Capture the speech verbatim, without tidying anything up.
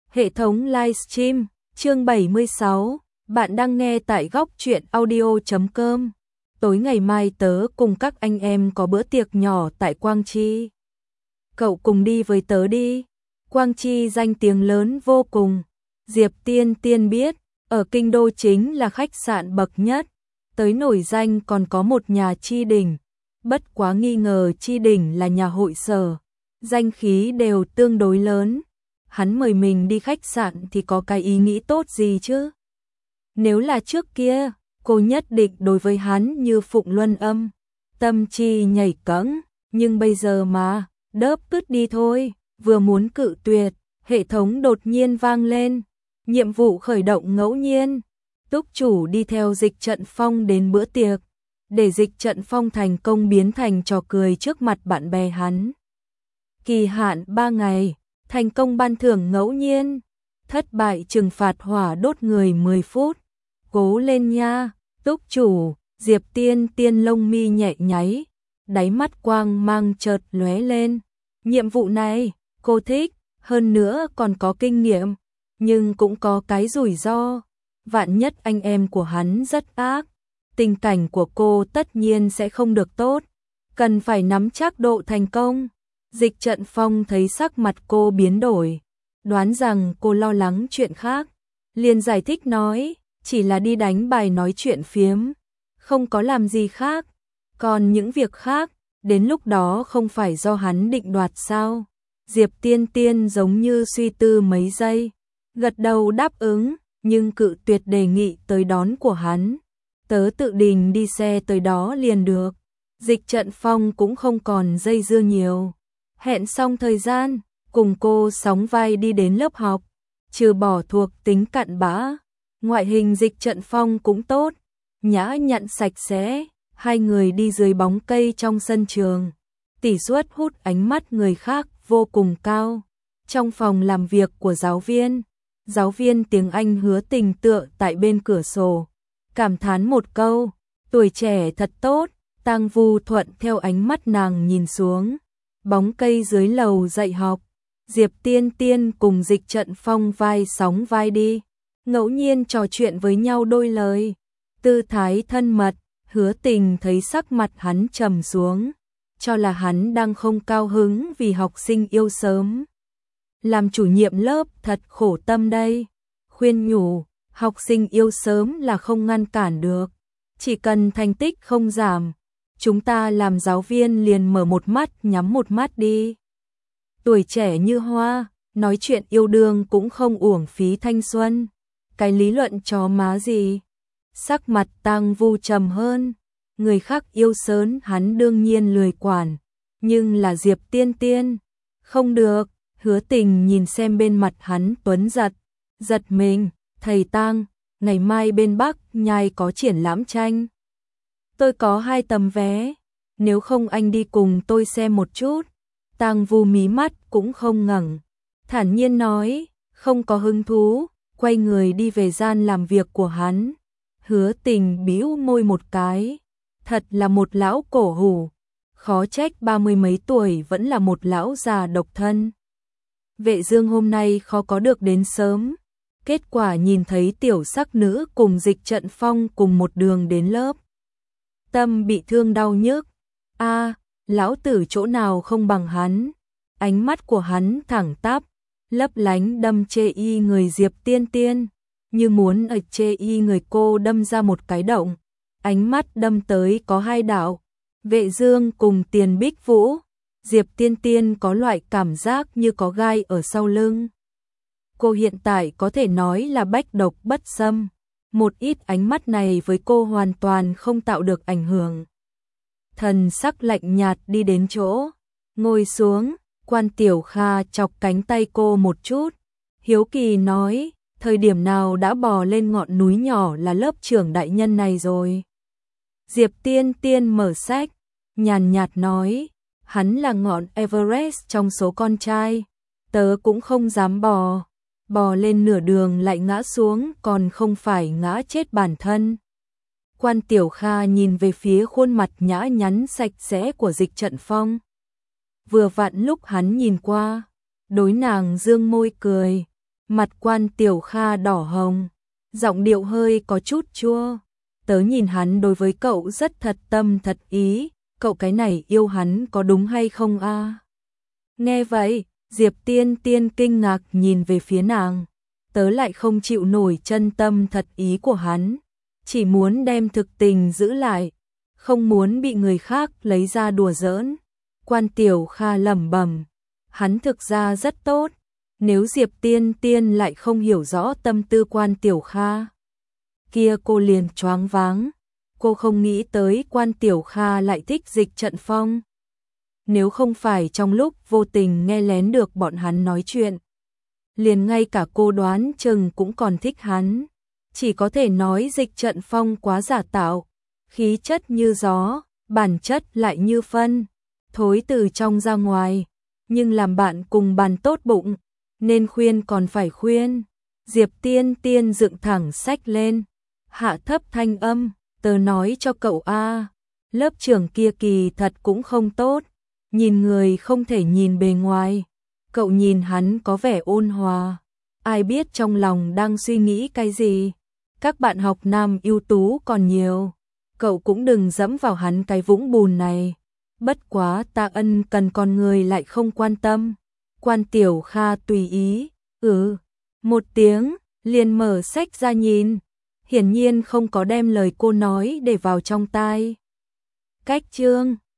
Hệ thống livestream, chương bảy mươi sáu, bạn đang nghe tại góc truyện audio chấm com. Tối ngày mai tớ cùng các anh em có bữa tiệc nhỏ tại Quang Chi. Cậu cùng đi với tớ đi. Quang Chi danh tiếng lớn vô cùng. Diệp Tiên Tiên biết, ở kinh đô chính là khách sạn bậc nhất. Tới nổi danh còn có một nhà Chi Đình. Bất quá nghi ngờ Chi Đình là nhà hội sở. Danh khí đều tương đối lớn. Hắn mời mình đi khách sạn thì có cái ý nghĩ tốt gì chứ? Nếu là trước kia, cô nhất định đối với hắn như Phụng Luân Âm, tâm chi nhảy cẫng, nhưng bây giờ mà, đớp cứt đi thôi, vừa muốn cự tuyệt, hệ thống đột nhiên vang lên, nhiệm vụ khởi động ngẫu nhiên, túc chủ đi theo Dịch Trận Phong đến bữa tiệc, để Dịch Trận Phong thành công biến thành trò cười trước mặt bạn bè hắn. Kỳ hạn ba ngày. Thành công ban thưởng ngẫu nhiên, thất bại trừng phạt hỏa đốt người mười phút. Cố lên nha, túc chủ. Diệp Tiên Tiên lông mi nhẹ nháy, đáy mắt quang mang chợt lóe lên. Nhiệm vụ này, cô thích, hơn nữa còn có kinh nghiệm, nhưng cũng có cái rủi ro. Vạn nhất anh em của hắn rất ác, tình cảnh của cô tất nhiên sẽ không được tốt, cần phải nắm chắc độ thành công. Dịch Trận Phong thấy sắc mặt cô biến đổi, đoán rằng cô lo lắng chuyện khác, liền giải thích nói, chỉ là đi đánh bài nói chuyện phiếm, không có làm gì khác, còn những việc khác, đến lúc đó không phải do hắn định đoạt sao? Diệp Tiên Tiên giống như suy tư mấy giây, gật đầu đáp ứng, nhưng cự tuyệt đề nghị tới đón của hắn. Tớ tự đình đi xe tới đó liền được. Dịch Trận Phong cũng không còn dây dưa nhiều. Hẹn xong thời gian, cùng cô sóng vai đi đến lớp học, trừ bỏ thuộc tính cặn bã, ngoại hình Dịch Trận Phong cũng tốt, nhã nhặn sạch sẽ, hai người đi dưới bóng cây trong sân trường, tỷ suất hút ánh mắt người khác vô cùng cao. Trong phòng làm việc của giáo viên, giáo viên tiếng Anh Hứa Tình tựa tại bên cửa sổ, cảm thán một câu, tuổi trẻ thật tốt, Tang Vu thuận theo ánh mắt nàng nhìn xuống. Bóng cây dưới lầu dạy học, Diệp Tiên Tiên cùng Dịch Trận Phong vai sóng vai đi, ngẫu nhiên trò chuyện với nhau đôi lời, tư thái thân mật. Hứa Tình thấy sắc mặt hắn trầm xuống, cho là hắn đang không cao hứng vì học sinh yêu sớm. Làm chủ nhiệm lớp thật khổ tâm đây, khuyên nhủ, học sinh yêu sớm là không ngăn cản được, chỉ cần thành tích không giảm. Chúng ta làm giáo viên liền mở một mắt nhắm một mắt đi. Tuổi trẻ như hoa, nói chuyện yêu đương cũng không uổng phí thanh xuân. Cái lý luận chó má gì? Sắc mặt Tang Vu trầm hơn. Người khác yêu sớm hắn đương nhiên lười quản. Nhưng là Diệp Tiên Tiên. Không được, Hứa Tình nhìn xem bên mặt hắn tuấn giật. Giật mình, thầy Tang, ngày mai bên Bắc Nhai có triển lãm tranh. Tôi có hai tấm vé, nếu không anh đi cùng tôi xem một chút. Tang Vu mí mắt cũng không ngẩng, thản nhiên nói, không có hứng thú, quay người đi về gian làm việc của hắn. Hứa Tình bĩu môi một cái, thật là một lão cổ hủ, khó trách ba mươi mấy tuổi vẫn là một lão già độc thân. Vệ Dương hôm nay khó có được đến sớm, kết quả nhìn thấy tiểu sắc nữ cùng Dịch Trận Phong cùng một đường đến lớp. Tâm bị thương đau nhức. A, à, lão tử chỗ nào không bằng hắn. Ánh mắt của hắn thẳng tắp, lấp lánh đâm chê y người Diệp Tiên Tiên, như muốn ở chê y người cô đâm ra một cái động. Ánh mắt đâm tới có hai đạo, Vệ Dương cùng Tiền Bích Vũ. Diệp Tiên Tiên có loại cảm giác như có gai ở sau lưng. Cô hiện tại có thể nói là bách độc bất xâm. Một ít ánh mắt này với cô hoàn toàn không tạo được ảnh hưởng. Thần sắc lạnh nhạt đi đến chỗ, ngồi xuống, Quan Tiểu Kha chọc cánh tay cô một chút. Hiếu kỳ nói, thời điểm nào đã bò lên ngọn núi nhỏ là lớp trưởng đại nhân này rồi. Diệp Tiên Tiên mở sách, nhàn nhạt nói, hắn là ngọn Everest trong số con trai, tớ cũng không dám bò. Bò lên nửa đường lại ngã xuống còn không phải ngã chết bản thân. Quan Tiểu Kha nhìn về phía khuôn mặt nhã nhắn sạch sẽ của Dịch Trận Phong. Vừa vặn lúc hắn nhìn qua, đối nàng dương môi cười, Mặt Quan Tiểu Kha đỏ hồng, giọng điệu hơi có chút chua. Tớ nhìn hắn đối với cậu rất thật tâm thật ý, cậu cái này yêu hắn có đúng hay không a? Nghe vậy, Diệp Tiên Tiên kinh ngạc nhìn về phía nàng. Tớ lại không chịu nổi chân tâm thật ý của hắn, chỉ muốn đem thực tình giữ lại, không muốn bị người khác lấy ra đùa giỡn. Quan Tiểu Kha lẩm bẩm, hắn thực ra rất tốt, nếu Diệp Tiên Tiên lại không hiểu rõ tâm tư Quan Tiểu Kha, kia cô liền choáng váng. Cô không nghĩ tới Quan Tiểu Kha lại thích Dịch Trận Phong. Nếu không phải trong lúc vô tình nghe lén được bọn hắn nói chuyện, liền ngay cả cô đoán chừng cũng còn thích hắn. Chỉ có thể nói Dịch Trận Phong quá giả tạo, khí chất như gió, bản chất lại như phân, thối từ trong ra ngoài. Nhưng làm bạn cùng bàn tốt bụng, nên khuyên còn phải khuyên. Diệp Tiên Tiên dựng thẳng sách lên, hạ thấp thanh âm, tớ nói cho cậu a, lớp trưởng kia kỳ thật cũng không tốt, nhìn người không thể nhìn bề ngoài. Cậu nhìn hắn có vẻ ôn hòa, ai biết trong lòng đang suy nghĩ cái gì. Các bạn học nam ưu tú còn nhiều, cậu cũng đừng dẫm vào hắn cái vũng bùn này. Bất quá ta ân cần con người lại không quan tâm. Quan Tiểu Kha tùy ý, ừ, một tiếng, liền mở sách ra nhìn. Hiển nhiên không có đem lời cô nói để vào trong tai. Cách chương